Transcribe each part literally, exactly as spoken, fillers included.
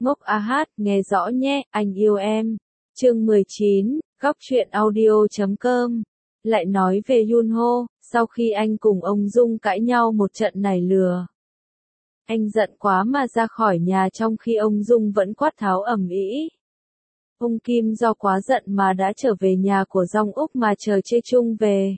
Ngốc a hát, nghe rõ nhé, anh yêu em. Chương mười chín, góc truyện audio chấm com. Lại nói về Yunho, sau khi anh cùng ông Dung cãi nhau một trận nảy lửa. Anh giận quá mà ra khỏi nhà trong khi ông Dung vẫn quát tháo ầm ĩ. Ông Kim do quá giận mà đã trở về nhà của Jong Úc mà chờ Chê Chung về.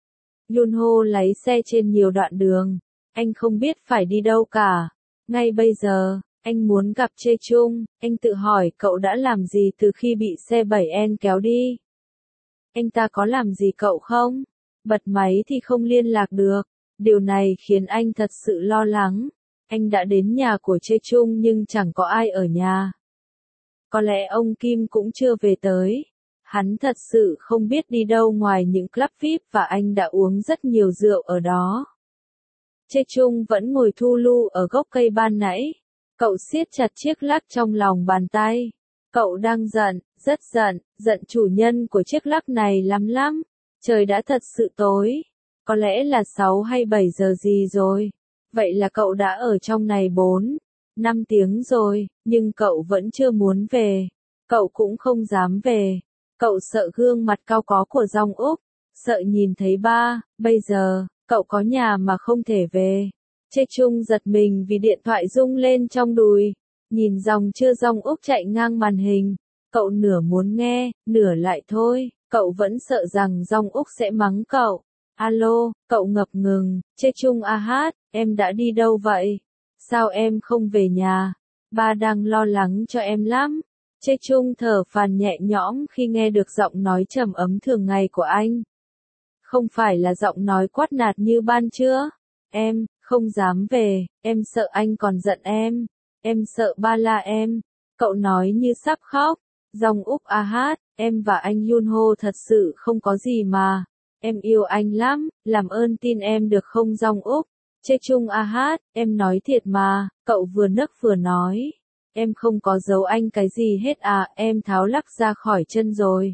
Yunho lái xe trên nhiều đoạn đường. Anh không biết phải đi đâu cả. Ngay bây giờ, anh muốn gặp Chê Chung. Anh tự hỏi cậu đã làm gì từ khi bị xe bảy N kéo đi. Anh ta có làm gì cậu không? Bật máy thì không liên lạc được. Điều này khiến anh thật sự lo lắng. Anh đã đến nhà của Chê Chung nhưng chẳng có ai ở nhà. Có lẽ ông Kim cũng chưa về tới. Hắn thật sự không biết đi đâu ngoài những club vi ai pi và anh đã uống rất nhiều rượu ở đó. Chê Chung vẫn ngồi thu lu ở gốc cây ban nãy. Cậu siết chặt chiếc lắc trong lòng bàn tay. Cậu đang giận, rất giận, giận chủ nhân của chiếc lắc này lắm lắm. Trời đã thật sự tối. Có lẽ là sáu hay bảy giờ gì rồi. Vậy là cậu đã ở trong này bốn, năm tiếng rồi, nhưng cậu vẫn chưa muốn về. Cậu cũng không dám về. Cậu sợ gương mặt cao có của Jong Úc, sợ nhìn thấy ba, bây giờ, cậu có nhà mà không thể về. Chê Chung giật mình vì điện thoại rung lên trong đùi, nhìn dòng chưa Jong Úc chạy ngang màn hình. Cậu nửa muốn nghe, nửa lại thôi, cậu vẫn sợ rằng Jong Úc sẽ mắng cậu. Alo, cậu ngập ngừng, Chê Chung a hát, em đã đi đâu vậy? Sao em không về nhà? Ba đang lo lắng cho em lắm. Chê Chung thở phào nhẹ nhõm khi nghe được giọng nói trầm ấm thường ngày của anh. Không phải là giọng nói quát nạt như ban trưa. Em, không dám về, em sợ anh còn giận em. Em sợ ba la em. Cậu nói như sắp khóc. Jong Úc a hát, em và anh Yunho thật sự không có gì mà. Em yêu anh lắm, làm ơn tin em được không Jong Úc? Chê Chung a hát, em nói thiệt mà, cậu vừa nấc vừa nói. Em không có giấu anh cái gì hết à, em tháo lắc ra khỏi chân rồi.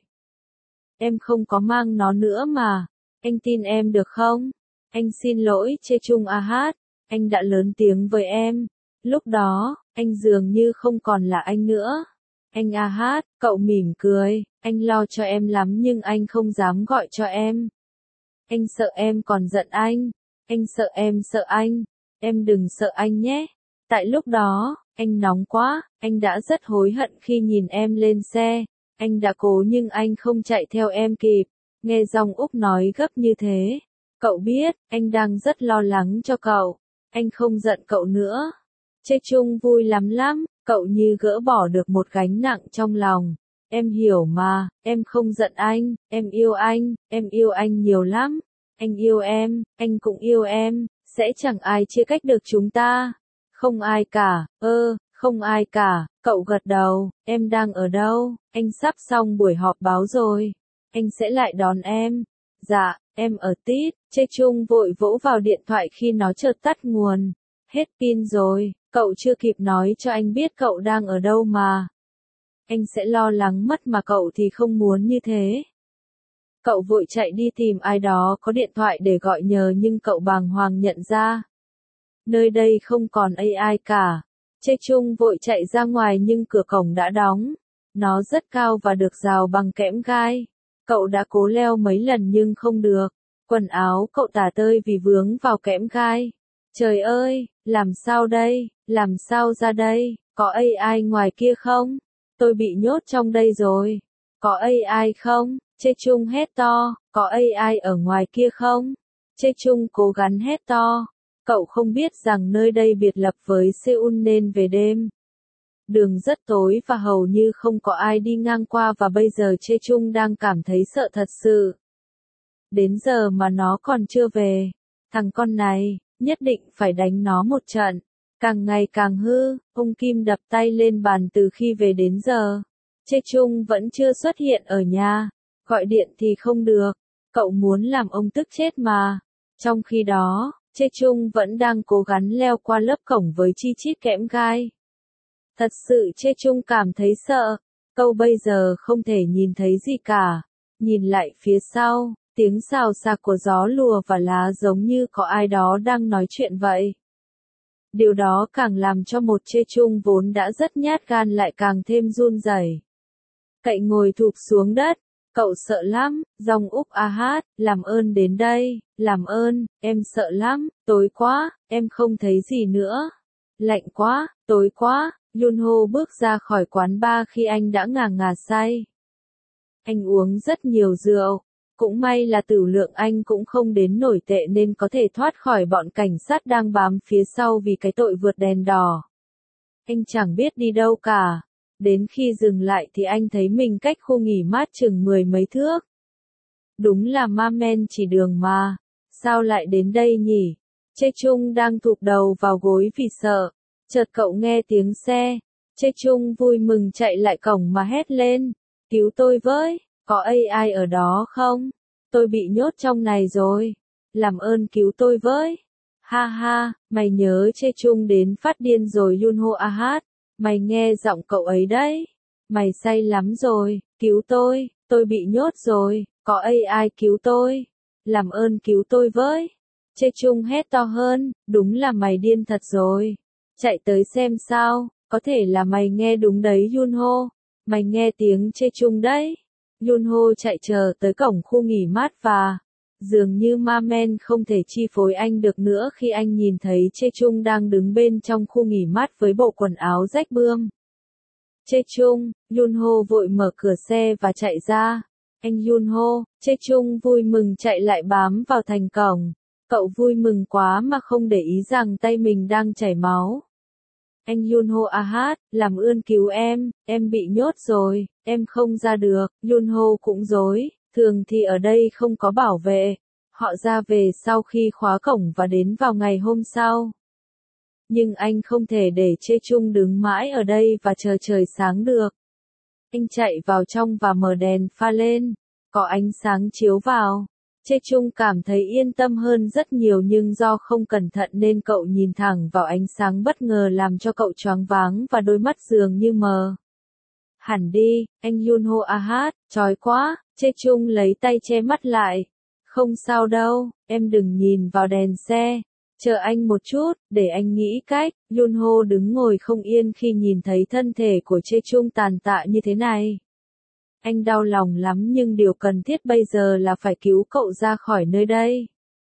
Em không có mang nó nữa mà, anh tin em được không? Anh xin lỗi Chê Chung a hát, anh đã lớn tiếng với em. Lúc đó, anh dường như không còn là anh nữa. Anh a hát, cậu mỉm cười, anh lo cho em lắm nhưng anh không dám gọi cho em. Anh sợ em còn giận anh. Anh sợ em sợ anh. Em đừng sợ anh nhé. Tại lúc đó, anh nóng quá, anh đã rất hối hận khi nhìn em lên xe. Anh đã cố nhưng anh không chạy theo em kịp. Nghe Jong Úc nói gấp như thế. Cậu biết, anh đang rất lo lắng cho cậu. Anh không giận cậu nữa. Chê Chung vui lắm lắm, cậu như gỡ bỏ được một gánh nặng trong lòng. Em hiểu mà, em không giận anh, em yêu anh, em yêu anh nhiều lắm. Anh yêu em, anh cũng yêu em, sẽ chẳng ai chia cách được chúng ta. Không ai cả, ơ, không ai cả, cậu gật đầu, em đang ở đâu, anh sắp xong buổi họp báo rồi. Anh sẽ lại đón em. Dạ, em ở tít, Chê Chung vội vỗ vào điện thoại khi nó chợt tắt nguồn. Hết pin rồi, cậu chưa kịp nói cho anh biết cậu đang ở đâu mà. Anh sẽ lo lắng mất mà cậu thì không muốn như thế. Cậu vội chạy đi tìm ai đó có điện thoại để gọi nhờ nhưng cậu bàng hoàng nhận ra. Nơi đây không còn ai cả. Chê Chung vội chạy ra ngoài nhưng cửa cổng đã đóng. Nó rất cao và được rào bằng kẽm gai. Cậu đã cố leo mấy lần nhưng không được. Quần áo cậu tả tơi vì vướng vào kẽm gai. Trời ơi, làm sao đây, làm sao ra đây, có ai ngoài kia không? Tôi bị nhốt trong đây rồi. Có ai không? Chê Chung hét to, có ai ở ngoài kia không? Chê Chung cố gắng hét to. Cậu không biết rằng nơi đây biệt lập với Seoul nên về đêm. Đường rất tối và hầu như không có ai đi ngang qua và bây giờ Chê Chung đang cảm thấy sợ thật sự. Đến giờ mà nó còn chưa về. Thằng con này, nhất định phải đánh nó một trận. Càng ngày càng hư, ông Kim đập tay lên bàn từ khi về đến giờ. Chê Chung vẫn chưa xuất hiện ở nhà. Gọi điện thì không được. Cậu muốn làm ông tức chết mà. Trong khi đó, Chê Chung vẫn đang cố gắng leo qua lớp cổng với chi chít kẽm gai. Thật sự Chê Chung cảm thấy sợ. Cậu bây giờ không thể nhìn thấy gì cả. Nhìn lại phía sau, tiếng xào xạc của gió lùa và lá giống như có ai đó đang nói chuyện vậy. Điều đó càng làm cho một Chê Chung vốn đã rất nhát gan lại càng thêm run rẩy. Cậy ngồi thụp xuống đất, cậu sợ lắm, Dòng Úc a hát, làm ơn đến đây, làm ơn, em sợ lắm, tối quá, em không thấy gì nữa. Lạnh quá, tối quá, Yunho bước ra khỏi quán bar khi anh đã ngà ngà say. Anh uống rất nhiều rượu. Cũng may là tửu lượng anh cũng không đến nổi tệ nên có thể thoát khỏi bọn cảnh sát đang bám phía sau vì cái tội vượt đèn đỏ. Anh chẳng biết đi đâu cả. Đến khi dừng lại thì anh thấy mình cách khu nghỉ mát chừng mười mấy thước. Đúng là ma men chỉ đường mà. Sao lại đến đây nhỉ? Chê Chung đang thụp đầu vào gối vì sợ. Chợt cậu nghe tiếng xe. Chê Chung vui mừng chạy lại cổng mà hét lên. Cứu tôi với! Có ai ở đó không? Tôi bị nhốt trong này rồi. Làm ơn cứu tôi với. Ha ha, mày nhớ Chê Chung đến phát điên rồi Yunho a hát. Mày nghe giọng cậu ấy đấy. Mày say lắm rồi, cứu tôi, tôi bị nhốt rồi, có ai cứu tôi. Làm ơn cứu tôi với. Chê Chung hét to hơn, đúng là mày điên thật rồi. Chạy tới xem sao, có thể là mày nghe đúng đấy Yunho. Mày nghe tiếng Chê Chung đấy. Yunho chạy chờ tới cổng khu nghỉ mát và dường như ma men không thể chi phối anh được nữa khi anh nhìn thấy Chê Chung đang đứng bên trong khu nghỉ mát với bộ quần áo rách bươm. Chê Chung, Yunho vội mở cửa xe và chạy ra. Anh Yunho, Chê Chung vui mừng chạy lại bám vào thành cổng. Cậu vui mừng quá mà không để ý rằng tay mình đang chảy máu. Anh Yunho a hát, làm ơn cứu em, em bị nhốt rồi, em không ra được. Yunho cũng dối, thường thì ở đây không có bảo vệ. Họ ra về sau khi khóa cổng và đến vào ngày hôm sau. Nhưng anh không thể để Chê Chung đứng mãi ở đây và chờ trời sáng được. Anh chạy vào trong và mở đèn pha lên. Có ánh sáng chiếu vào. Chê Chung cảm thấy yên tâm hơn rất nhiều nhưng do không cẩn thận nên cậu nhìn thẳng vào ánh sáng bất ngờ làm cho cậu choáng váng và đôi mắt dường như mờ. Hẳn đi, anh Yunho a hát, chói quá, Chê Chung lấy tay che mắt lại. Không sao đâu, em đừng nhìn vào đèn xe. Chờ anh một chút, để anh nghĩ cách. Yunho đứng ngồi không yên khi nhìn thấy thân thể của Chê Chung tàn tạ như thế này. Anh đau lòng lắm nhưng điều cần thiết bây giờ là phải cứu cậu ra khỏi nơi đây.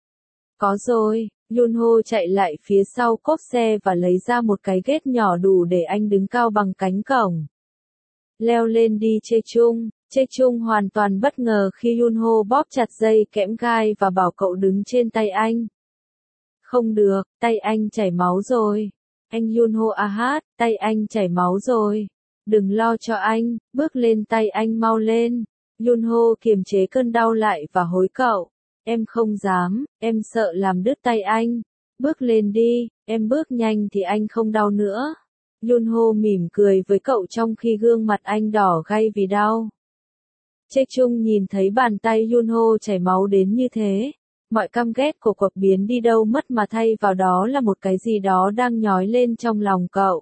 Có rồi, Yunho chạy lại phía sau cốp xe và lấy ra một cái ghét nhỏ đủ để anh đứng cao bằng cánh cổng. Leo lên đi Chê Chung. Chê Chung hoàn toàn bất ngờ khi Yunho bóp chặt dây kẽm gai và bảo cậu đứng trên tay anh. Không được, tay anh chảy máu rồi. Anh Yunho a hát, tay anh chảy máu rồi. Đừng lo cho anh, bước lên tay anh mau lên. Yunho kiềm chế cơn đau lại và hối cậu. Em không dám, em sợ làm đứt tay anh. Bước lên đi, em bước nhanh thì anh không đau nữa. Yunho mỉm cười với cậu trong khi gương mặt anh đỏ gay vì đau. Chê Chung nhìn thấy bàn tay Yunho chảy máu đến như thế. Mọi căm ghét của cuộc biến đi đâu mất mà thay vào đó là một cái gì đó đang nhói lên trong lòng cậu.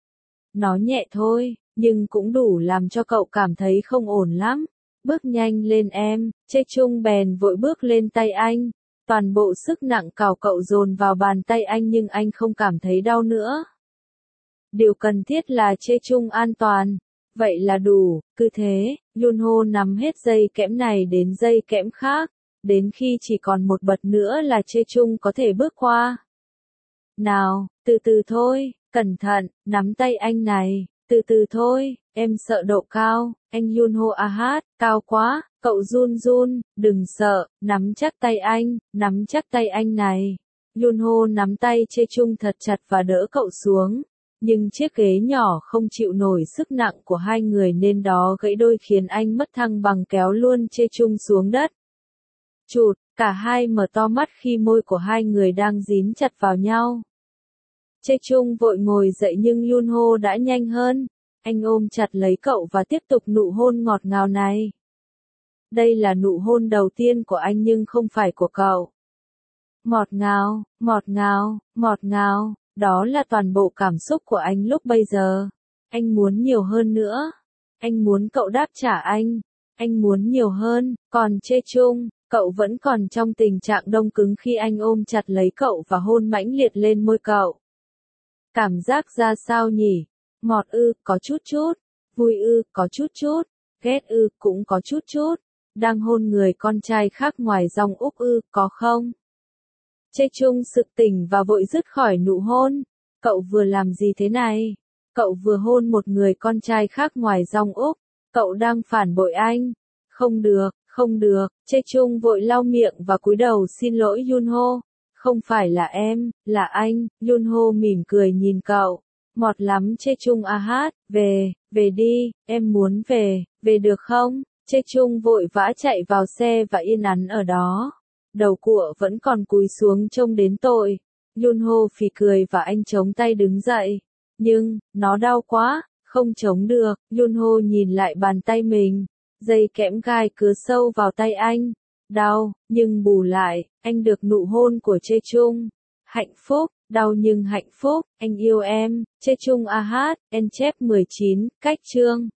Nó nhẹ thôi, nhưng cũng đủ làm cho cậu cảm thấy không ổn lắm. Bước nhanh lên em, Chê Chung bèn vội bước lên tay anh. Toàn bộ sức nặng cào cậu dồn vào bàn tay anh nhưng anh không cảm thấy đau nữa. Điều cần thiết là Chê Chung an toàn. Vậy là đủ, cứ thế, Yunho nắm hết dây kẽm này đến dây kẽm khác. Đến khi chỉ còn một bật nữa là Chê Chung có thể bước qua. Nào, từ từ thôi, cẩn thận, nắm tay anh này, từ từ thôi, em sợ độ cao, anh Yunho a hát, cao quá, cậu run run, đừng sợ, nắm chắc tay anh, nắm chắc tay anh này. Yunho nắm tay Chê Chung thật chặt và đỡ cậu xuống. Nhưng chiếc ghế nhỏ không chịu nổi sức nặng của hai người nên đó gãy đôi khiến anh mất thăng bằng kéo luôn Chê Chung xuống đất. Chụt, cả hai mở to mắt khi môi của hai người đang dính chặt vào nhau. Chê Chung vội ngồi dậy nhưng Yunho đã nhanh hơn. Anh ôm chặt lấy cậu và tiếp tục nụ hôn ngọt ngào này. Đây là nụ hôn đầu tiên của anh nhưng không phải của cậu. Ngọt ngào, ngọt ngào, ngọt ngào, đó là toàn bộ cảm xúc của anh lúc bây giờ. Anh muốn nhiều hơn nữa. Anh muốn cậu đáp trả anh. Anh muốn nhiều hơn, còn Chê Chung, cậu vẫn còn trong tình trạng đông cứng khi anh ôm chặt lấy cậu và hôn mãnh liệt lên môi cậu. Cảm giác ra sao nhỉ? Ngọt ư, có chút chút. Vui ư, có chút chút. Ghét ư, cũng có chút chút. Đang hôn người con trai khác ngoài dòng Úc ư, có không? Chê Chung sực tỉnh và vội dứt khỏi nụ hôn. Cậu vừa làm gì thế này? Cậu vừa hôn một người con trai khác ngoài dòng Úc. Cậu đang phản bội anh. Không được, không được. Chê Chung vội lau miệng và cúi đầu xin lỗi Yunho. Không phải là em, là anh. Yunho mỉm cười nhìn cậu. Ngọt lắm Chê Chung à hát. Về, về đi, em muốn về, về được không? Chê Chung vội vã chạy vào xe và yên ắn ở đó. Đầu của vẫn còn cúi xuống trông đến tội. Yunho phì cười và anh chống tay đứng dậy. Nhưng, nó đau quá, không chống được. Yunho nhìn lại bàn tay mình. Dây kẽm gai cứa sâu vào tay anh. Đau, nhưng bù lại, anh được nụ hôn của Chê Chung. Hạnh phúc, đau nhưng hạnh phúc, anh yêu em. Chê Chung a hát, en chép mười chín, cách chương.